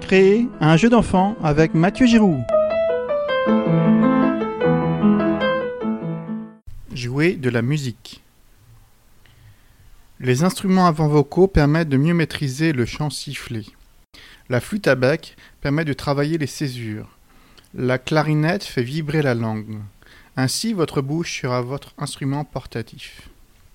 créer un jeu d'enfant avec Mathieu Giroux. Jouer de la musique. Les instruments avant vocaux permettent de mieux maîtriser le chant sifflé. La flûte à bec permet de travailler les césures. La clarinette fait vibrer la langue. Ainsi, votre bouche sera votre instrument portatif.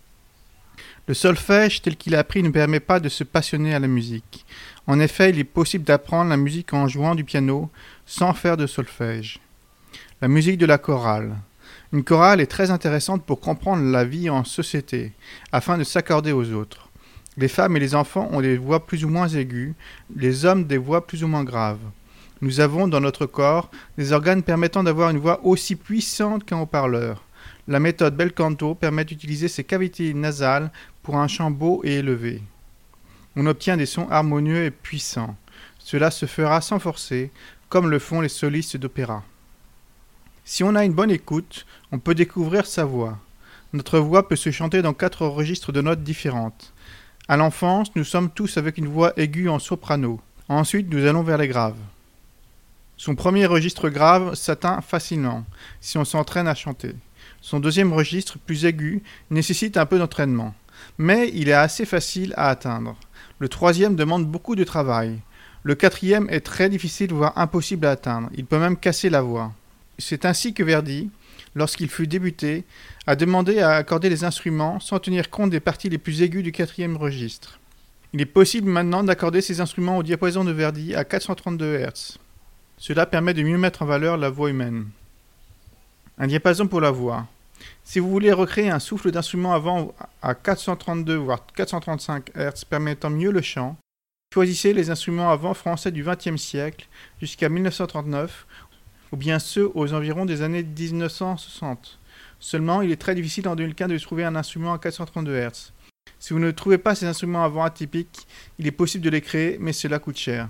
Le solfège tel qu'il est appris ne permet pas de se passionner à la musique. En effet, il est possible d'apprendre la musique en jouant du piano sans faire de solfège. La musique de la chorale. Une chorale est très intéressante pour comprendre la vie en société, afin de s'accorder aux autres. Les femmes et les enfants ont des voix plus ou moins aiguës, les hommes des voix plus ou moins graves. Nous avons dans notre corps des organes permettant d'avoir une voix aussi puissante qu'un haut-parleur. La méthode bel canto permet d'utiliser ces cavités nasales pour un chant beau et élevé. On obtient des sons harmonieux et puissants. Cela se fera sans forcer, comme le font les solistes d'opéra. Si on a une bonne écoute, on peut découvrir sa voix. Notre voix peut se chanter dans 4 registres de notes différentes. À l'enfance, nous sommes tous avec une voix aiguë en soprano. Ensuite, nous allons vers les graves. Son premier registre grave s'atteint facilement, si on s'entraîne à chanter. Son deuxième registre, plus aigu, nécessite un peu d'entraînement. Mais il est assez facile à atteindre. Le troisième demande beaucoup de travail. Le quatrième est très difficile, voire impossible à atteindre. Il peut même casser la voix. C'est ainsi que Verdi, lorsqu'il fut débuté, a demandé à accorder les instruments sans tenir compte des parties les plus aiguës du quatrième registre. Il est possible maintenant d'accorder ces instruments au diapason de Verdi à 432 Hz. Cela permet de mieux mettre en valeur la voix humaine. Un diapason pour la voix. Si vous voulez recréer un souffle d'instrument avant à 432 voire 435 Hz permettant mieux le chant, choisissez les instruments avant français du XXe siècle jusqu'à 1939 ou bien ceux aux environs des années 1960. Seulement, il est très difficile en 2015 de trouver un instrument à 432 Hz. Si vous ne trouvez pas ces instruments avant atypiques, il est possible de les créer, mais cela coûte cher.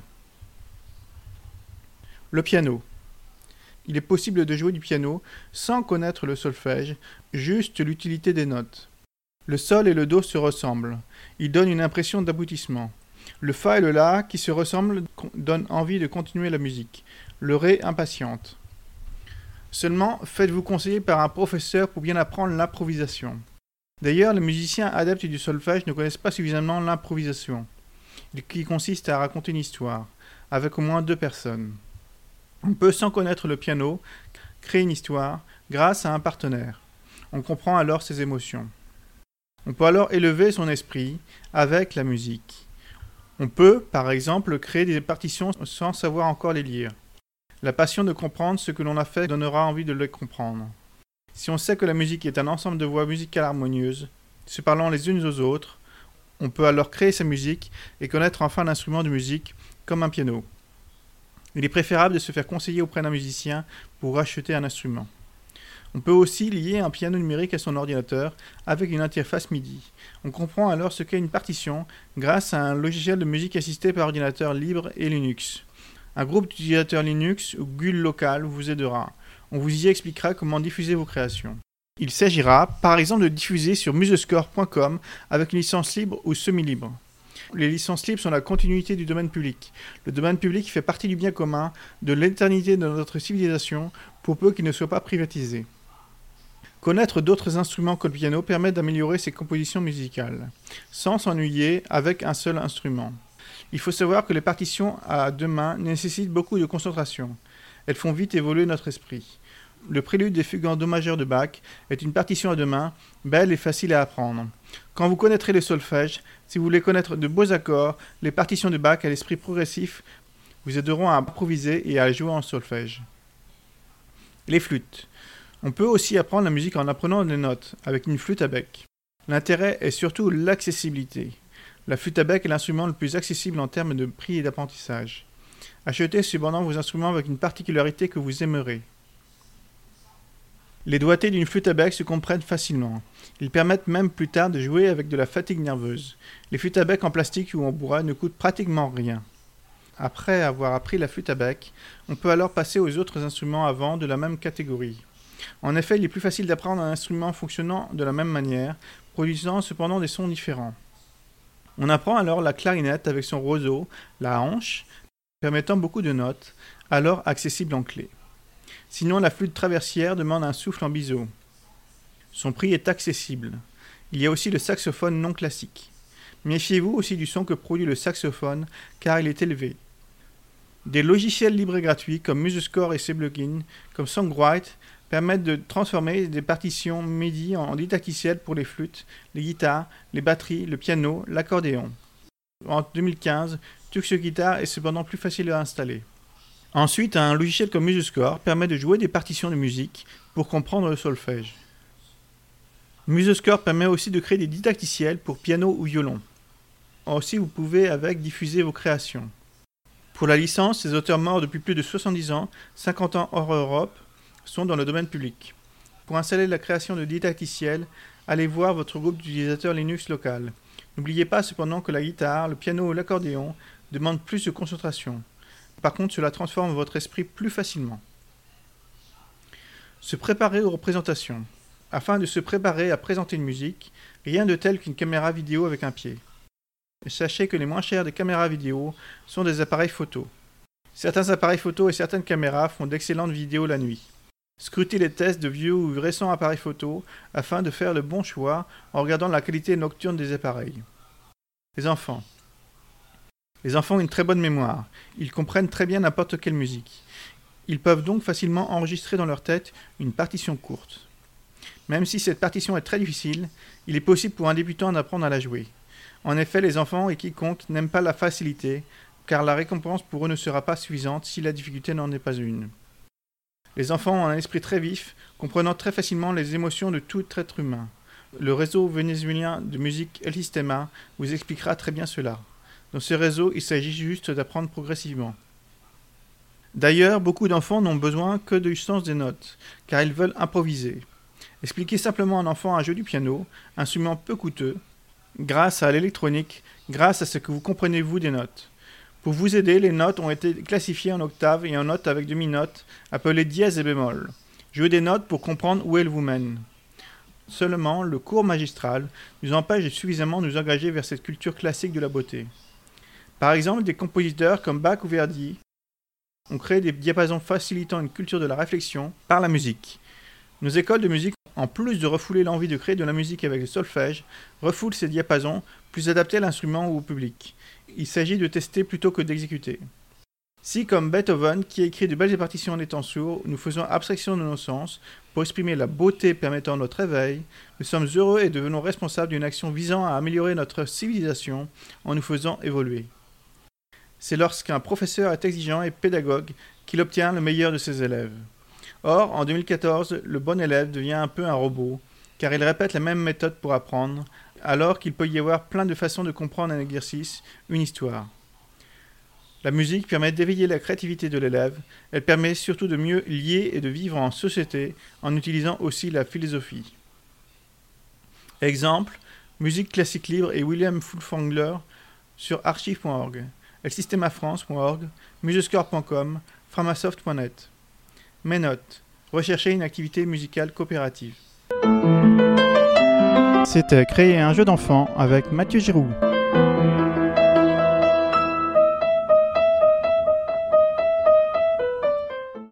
Le piano. Il est possible de jouer du piano sans connaître le solfège, juste l'utilité des notes. Le sol et le do se ressemblent. Ils donnent une impression d'aboutissement. Le fa et le la, qui se ressemblent, donnent envie de continuer la musique. Le ré impatiente. Seulement, faites-vous conseiller par un professeur pour bien apprendre l'improvisation. D'ailleurs, les musiciens adeptes du solfège ne connaissent pas suffisamment l'improvisation, qui consiste à raconter une histoire, avec au moins 2 personnes. On peut, sans connaître le piano, créer une histoire grâce à un partenaire. On comprend alors ses émotions. On peut alors élever son esprit avec la musique. On peut, par exemple, créer des partitions sans savoir encore les lire. La passion de comprendre ce que l'on a fait donnera envie de les comprendre. Si on sait que la musique est un ensemble de voix musicales harmonieuses, se parlant les unes aux autres, on peut alors créer sa musique et connaître enfin l'instrument de musique, comme un piano. Il est préférable de se faire conseiller auprès d'un musicien pour acheter un instrument. On peut aussi lier un piano numérique à son ordinateur avec une interface MIDI. On comprend alors ce qu'est une partition grâce à un logiciel de musique assisté par ordinateur libre et Linux. Un groupe d'utilisateurs Linux ou GUL local vous aidera. On vous y expliquera comment diffuser vos créations. Il s'agira par exemple de diffuser sur musescore.com avec une licence libre ou semi-libre. Les licences libres sont la continuité du domaine public. Le domaine public fait partie du bien commun, de l'éternité de notre civilisation, pour peu qu'il ne soit pas privatisé. Connaître d'autres instruments que le piano permet d'améliorer ses compositions musicales, sans s'ennuyer avec un seul instrument. Il faut savoir que les partitions à 2 mains nécessitent beaucoup de concentration. Elles font vite évoluer notre esprit. Le prélude des fugues en do majeur de Bach est une partition à 2 mains, belle et facile à apprendre. Quand vous connaîtrez le solfège, si vous voulez connaître de beaux accords, les partitions de Bach à l'esprit progressif vous aideront à improviser et à jouer en solfège. Les flûtes. On peut aussi apprendre la musique en apprenant les notes, avec une flûte à bec. L'intérêt est surtout l'accessibilité. La flûte à bec est l'instrument le plus accessible en termes de prix et d'apprentissage. Achetez cependant vos instruments avec une particularité que vous aimerez. Les doigtés d'une flûte à bec se comprennent facilement. Ils permettent même plus tard de jouer avec de la fatigue nerveuse. Les flûtes à bec en plastique ou en bois ne coûtent pratiquement rien. Après avoir appris la flûte à bec, on peut alors passer aux autres instruments avant de la même catégorie. En effet, il est plus facile d'apprendre un instrument fonctionnant de la même manière, produisant cependant des sons différents. On apprend alors la clarinette avec son roseau, la hanche, permettant beaucoup de notes, alors accessibles en clé. Sinon, la flûte traversière demande un souffle en biseau. Son prix est accessible. Il y a aussi le saxophone non classique. Méfiez-vous aussi du son que produit le saxophone, car il est élevé. Des logiciels libres et gratuits comme MuseScore et ses plugins, comme Songwrite, permettent de transformer des partitions MIDI en didacticiels pour les flûtes, les guitares, les batteries, le piano, l'accordéon. En 2015, Tuxeguitar est cependant plus facile à installer. Ensuite, un logiciel comme MuseScore permet de jouer des partitions de musique pour comprendre le solfège. MuseScore permet aussi de créer des didacticiels pour piano ou violon. Aussi, vous pouvez avec diffuser vos créations. Pour la licence, les auteurs morts depuis plus de 70 ans, 50 ans hors Europe, sont dans le domaine public. Pour installer la création de didacticiels, allez voir votre groupe d'utilisateurs Linux local. N'oubliez pas cependant que la guitare, le piano ou l'accordéon demandent plus de concentration. Par contre, cela transforme votre esprit plus facilement. Se préparer aux représentations. Afin de se préparer à présenter une musique, rien de tel qu'une caméra vidéo avec un pied. Sachez que les moins chers des caméras vidéo sont des appareils photo. Certains appareils photo et certaines caméras font d'excellentes vidéos la nuit. Scrutez les tests de vieux ou récents appareils photo afin de faire le bon choix en regardant la qualité nocturne des appareils. Les enfants. Les enfants ont une très bonne mémoire. Ils comprennent très bien n'importe quelle musique. Ils peuvent donc facilement enregistrer dans leur tête une partition courte. Même si cette partition est très difficile, il est possible pour un débutant d'apprendre à la jouer. En effet, les enfants et quiconque n'aiment pas la facilité, car la récompense pour eux ne sera pas suffisante si la difficulté n'en est pas une. Les enfants ont un esprit très vif, comprenant très facilement les émotions de tout être humain. Le réseau vénézuélien de musique El Sistema vous expliquera très bien cela. Dans ce réseau, il s'agit juste d'apprendre progressivement. D'ailleurs, beaucoup d'enfants n'ont besoin que du sens des notes, car ils veulent improviser. Expliquez simplement à un enfant à jouer du piano, un instrument peu coûteux, grâce à l'électronique, grâce à ce que vous comprenez vous des notes. Pour vous aider, les notes ont été classifiées en octaves et en notes avec demi-notes, appelées dièse et bémol. Jouez des notes pour comprendre où elles vous mènent. Seulement, le cours magistral nous empêche de suffisamment nous engager vers cette culture classique de la beauté. Par exemple, des compositeurs comme Bach ou Verdi ont créé des diapasons facilitant une culture de la réflexion par la musique. Nos écoles de musique, en plus de refouler l'envie de créer de la musique avec le solfège, refoulent ces diapasons plus adaptés à l'instrument ou au public. Il s'agit de tester plutôt que d'exécuter. Si, comme Beethoven, qui a écrit de belles partitions en étant sourd, nous faisons abstraction de nos sens pour exprimer la beauté permettant notre éveil, nous sommes heureux et devenons responsables d'une action visant à améliorer notre civilisation en nous faisant évoluer. C'est lorsqu'un professeur est exigeant et pédagogue qu'il obtient le meilleur de ses élèves. Or, en 2014, le bon élève devient un peu un robot, car il répète la même méthode pour apprendre, alors qu'il peut y avoir plein de façons de comprendre un exercice, une histoire. La musique permet d'éveiller la créativité de l'élève, elle permet surtout de mieux lier et de vivre en société en utilisant aussi la philosophie. Exemple, musique classique libre et William Furtwängler sur archive.org, elsystemafrance.org, musescore.com, framasoft.net. Mes notes. Rechercher une activité musicale coopérative. C'était Créer un jeu d'enfant avec Mathieu Giroux.